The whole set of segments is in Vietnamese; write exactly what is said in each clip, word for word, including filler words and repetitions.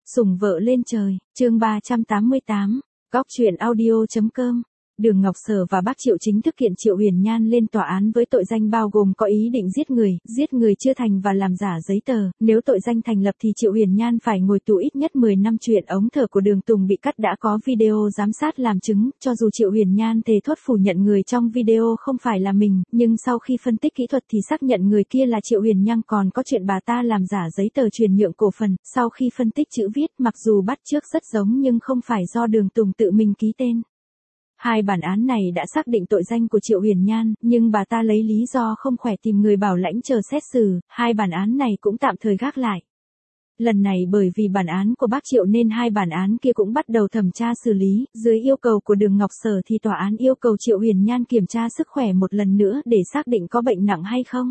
Sủng vợ lên trời, chương ba trăm tám mươi tám, góc truyện audio chấm com. Đường Ngọc Sở và bác Triệu chính thức kiện Triệu Huyền Nhan lên tòa án với tội danh bao gồm có ý định giết người, giết người chưa thành và làm giả giấy tờ. Nếu tội danh thành lập thì Triệu Huyền Nhan phải ngồi tù ít nhất mười năm. Chuyện ống thở của Đường Tùng bị cắt đã có video giám sát làm chứng, cho dù Triệu Huyền Nhan thề thốt phủ nhận người trong video không phải là mình, nhưng sau khi phân tích kỹ thuật thì xác nhận người kia là Triệu Huyền Nhan. Còn có chuyện bà ta làm giả giấy tờ chuyển nhượng cổ phần, sau khi phân tích chữ viết mặc dù bắt chước rất giống nhưng không phải do Đường Tùng tự mình ký tên. Hai bản án này đã xác định tội danh của Triệu Huyền Nhan, nhưng bà ta lấy lý do không khỏe tìm người bảo lãnh chờ xét xử, hai bản án này cũng tạm thời gác lại. Lần này bởi vì bản án của bác Triệu nên hai bản án kia cũng bắt đầu thẩm tra xử lý, dưới yêu cầu của Đường Ngọc Sở thì tòa án yêu cầu Triệu Huyền Nhan kiểm tra sức khỏe một lần nữa để xác định có bệnh nặng hay không.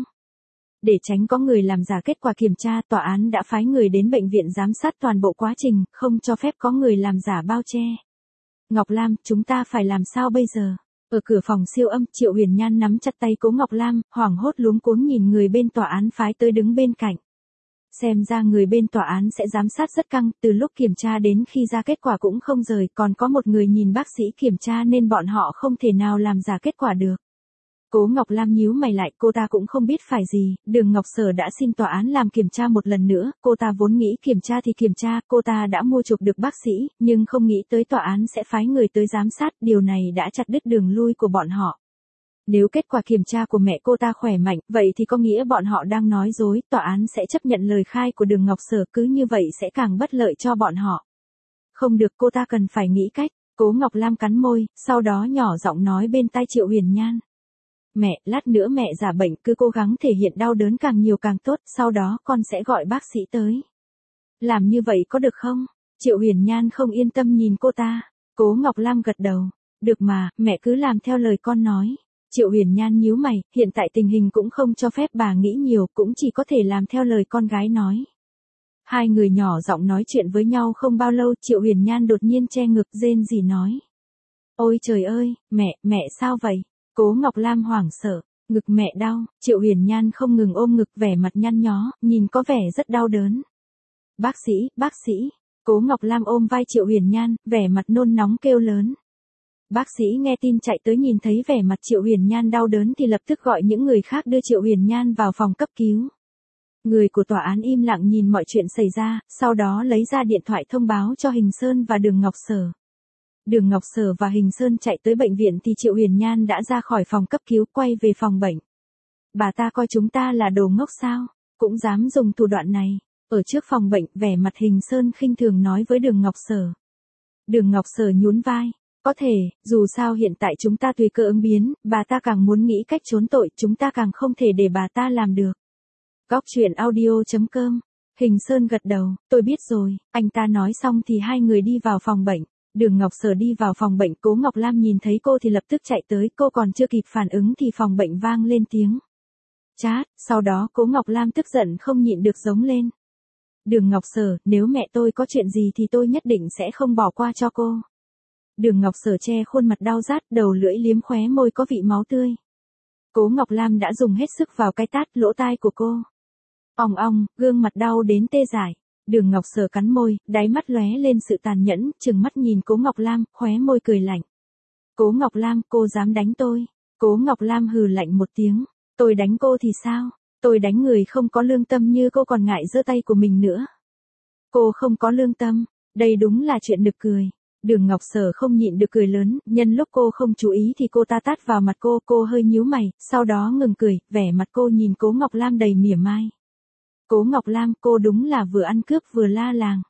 Để tránh có người làm giả kết quả kiểm tra, tòa án đã phái người đến bệnh viện giám sát toàn bộ quá trình, không cho phép có người làm giả bao che. Ngọc Lam, chúng ta phải làm sao bây giờ? Ở cửa phòng siêu âm, Triệu Huyền Nhan nắm chặt tay Cố Ngọc Lam, hoảng hốt luống cuống nhìn người bên tòa án phái tới đứng bên cạnh. Xem ra người bên tòa án sẽ giám sát rất căng, từ lúc kiểm tra đến khi ra kết quả cũng không rời, còn có một người nhìn bác sĩ kiểm tra nên bọn họ không thể nào làm giả kết quả được. Cố Ngọc Lam nhíu mày lại, cô ta cũng không biết phải gì, Đường Ngọc Sở đã xin tòa án làm kiểm tra một lần nữa, cô ta vốn nghĩ kiểm tra thì kiểm tra, cô ta đã mua chuộc được bác sĩ, nhưng không nghĩ tới tòa án sẽ phái người tới giám sát, điều này đã chặt đứt đường lui của bọn họ. Nếu kết quả kiểm tra của mẹ cô ta khỏe mạnh, vậy thì có nghĩa bọn họ đang nói dối, tòa án sẽ chấp nhận lời khai của Đường Ngọc Sở, cứ như vậy sẽ càng bất lợi cho bọn họ. Không được, cô ta cần phải nghĩ cách. Cố Ngọc Lam cắn môi, sau đó nhỏ giọng nói bên tai Triệu Huyền Nhan. Mẹ, lát nữa mẹ giả bệnh, cứ cố gắng thể hiện đau đớn càng nhiều càng tốt, sau đó con sẽ gọi bác sĩ tới. Làm như vậy có được không? Triệu Huyền Nhan không yên tâm nhìn cô ta. Cố Ngọc Lam gật đầu. Được mà, mẹ cứ làm theo lời con nói. Triệu Huyền Nhan nhíu mày, hiện tại tình hình cũng không cho phép bà nghĩ nhiều, cũng chỉ có thể làm theo lời con gái nói. Hai người nhỏ giọng nói chuyện với nhau không bao lâu, Triệu Huyền Nhan đột nhiên che ngực rên rỉ nói. Ôi trời ơi, mẹ, mẹ sao vậy? Cố Ngọc Lam hoảng sợ, ngực mẹ đau, Triệu Huyền Nhan không ngừng ôm ngực vẻ mặt nhăn nhó, nhìn có vẻ rất đau đớn. Bác sĩ, bác sĩ, Cố Ngọc Lam ôm vai Triệu Huyền Nhan, vẻ mặt nôn nóng kêu lớn. Bác sĩ nghe tin chạy tới nhìn thấy vẻ mặt Triệu Huyền Nhan đau đớn thì lập tức gọi những người khác đưa Triệu Huyền Nhan vào phòng cấp cứu. Người của tòa án im lặng nhìn mọi chuyện xảy ra, sau đó lấy ra điện thoại thông báo cho Hình Sơn và Đường Ngọc Sở. Đường Ngọc Sở và Hình Sơn chạy tới bệnh viện thì Triệu Huyền Nhan đã ra khỏi phòng cấp cứu quay về phòng bệnh. Bà ta coi chúng ta là đồ ngốc sao, cũng dám dùng thủ đoạn này. Ở trước phòng bệnh, vẻ mặt Hình Sơn khinh thường nói với Đường Ngọc Sở. Đường Ngọc Sở nhún vai. Có thể, dù sao hiện tại chúng ta tùy cơ ứng biến, bà ta càng muốn nghĩ cách trốn tội, chúng ta càng không thể để bà ta làm được. Góc truyện audio chấm com. Hình Sơn gật đầu, tôi biết rồi, anh ta nói xong thì hai người đi vào phòng bệnh. Đường Ngọc Sở đi vào phòng bệnh, Cố Ngọc Lam nhìn thấy cô thì lập tức chạy tới, cô còn chưa kịp phản ứng thì phòng bệnh vang lên tiếng chát, sau đó Cố Ngọc Lam tức giận không nhịn được giống lên. Đường Ngọc Sở, nếu mẹ tôi có chuyện gì thì tôi nhất định sẽ không bỏ qua cho cô. Đường Ngọc Sở che khuôn mặt đau rát, đầu lưỡi liếm khóe môi có vị máu tươi. Cố Ngọc Lam đã dùng hết sức vào cái tát lỗ tai của cô. Ong ong, gương mặt đau đến tê dại. Đường Ngọc Sở cắn môi, đáy mắt lóe lên sự tàn nhẫn, trừng mắt nhìn Cố Ngọc Lam, khóe môi cười lạnh. Cố Ngọc Lam, cô dám đánh tôi. Cố Ngọc Lam hừ lạnh một tiếng. Tôi đánh cô thì sao? Tôi đánh người không có lương tâm như cô còn ngại giơ tay của mình nữa. Cô không có lương tâm, đây đúng là chuyện nực cười. Đường Ngọc Sở không nhịn được cười lớn, nhân lúc cô không chú ý thì cô ta tát vào mặt cô, cô hơi nhíu mày, sau đó ngừng cười, vẻ mặt cô nhìn Cố Ngọc Lam đầy mỉa mai. Cố Ngọc Lam, cô đúng là vừa ăn cướp vừa la làng.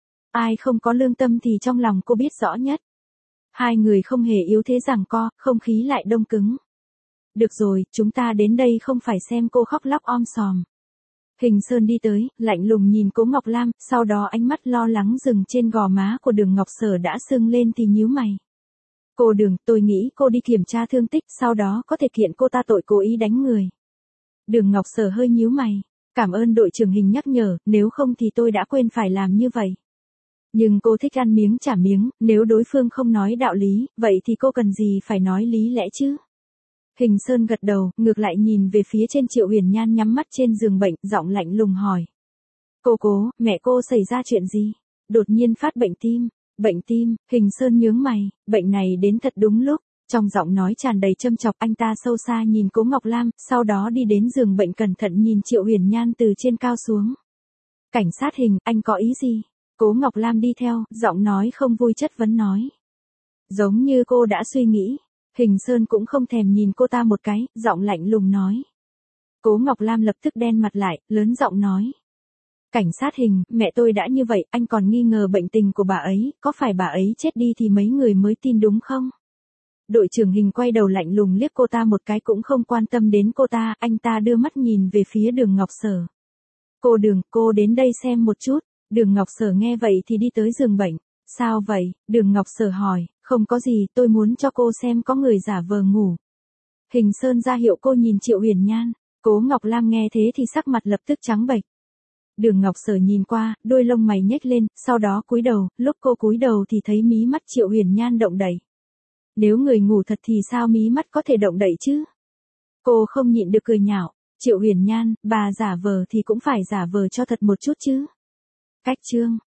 Ai không có lương tâm thì trong lòng cô biết rõ nhất. Hai người không hề yếu thế giằng co, không khí lại đông cứng. Được rồi, chúng ta đến đây không phải xem cô khóc lóc om sòm. Hình Sơn đi tới, lạnh lùng nhìn Cố Ngọc Lam, sau đó ánh mắt lo lắng dừng trên gò má của Đường Ngọc Sở đã sưng lên thì nhíu mày. Cô Đường, tôi nghĩ cô đi kiểm tra thương tích, sau đó có thể kiện cô ta tội cố ý đánh người. Đường Ngọc Sở hơi nhíu mày. Cảm ơn đội trưởng Hình nhắc nhở, nếu không thì tôi đã quên phải làm như vậy. Nhưng cô thích ăn miếng trả miếng, nếu đối phương không nói đạo lý, vậy thì cô cần gì phải nói lý lẽ chứ? Hình Sơn gật đầu, ngược lại nhìn về phía trên Triệu Huyền Nhan nhắm mắt trên giường bệnh, giọng lạnh lùng hỏi. Cô Cố, mẹ cô xảy ra chuyện gì? đột nhiên phát bệnh tim. Bệnh tim, Hình Sơn nhướng mày, bệnh này đến thật đúng lúc. Trong giọng nói tràn đầy châm chọc, anh ta sâu xa nhìn Cố Ngọc Lam, sau đó đi đến giường bệnh cẩn thận nhìn Triệu Huyền Nhan từ trên cao xuống. Cảnh sát Hình, anh có ý gì? Cố Ngọc Lam đi theo, giọng nói không vui chất vấn nói. Giống như cô đã suy nghĩ. Hình Sơn cũng không thèm nhìn cô ta một cái, giọng lạnh lùng nói. Cố Ngọc Lam lập tức đen mặt lại, lớn giọng nói. Cảnh sát Hình, mẹ tôi đã như vậy, anh còn nghi ngờ bệnh tình của bà ấy, có phải bà ấy chết đi thì mấy người mới tin đúng không? Đội trưởng Hình quay đầu lạnh lùng liếc cô ta một cái cũng không quan tâm đến cô ta, anh ta đưa mắt nhìn về phía Đường Ngọc Sở. Cô Đường, cô đến đây xem một chút. Đường Ngọc Sở nghe vậy thì đi tới giường bệnh. Sao vậy? Đường Ngọc Sở hỏi. Không có gì, tôi muốn cho cô xem có người giả vờ ngủ. Hình Sơn ra hiệu cô nhìn Triệu Huyền Nhan. Cố Ngọc Lam nghe thế thì sắc mặt lập tức trắng bệch. Đường Ngọc Sở nhìn qua, đôi lông mày nhếch lên, sau đó cúi đầu, lúc cô cúi đầu thì thấy mí mắt Triệu Huyền Nhan động đậy. Nếu người ngủ thật thì sao mí mắt có thể động đậy chứ? Cô không nhịn được cười nhạo. Triệu Huyền Nhan, bà giả vờ thì cũng phải giả vờ cho thật một chút chứ. Cách chương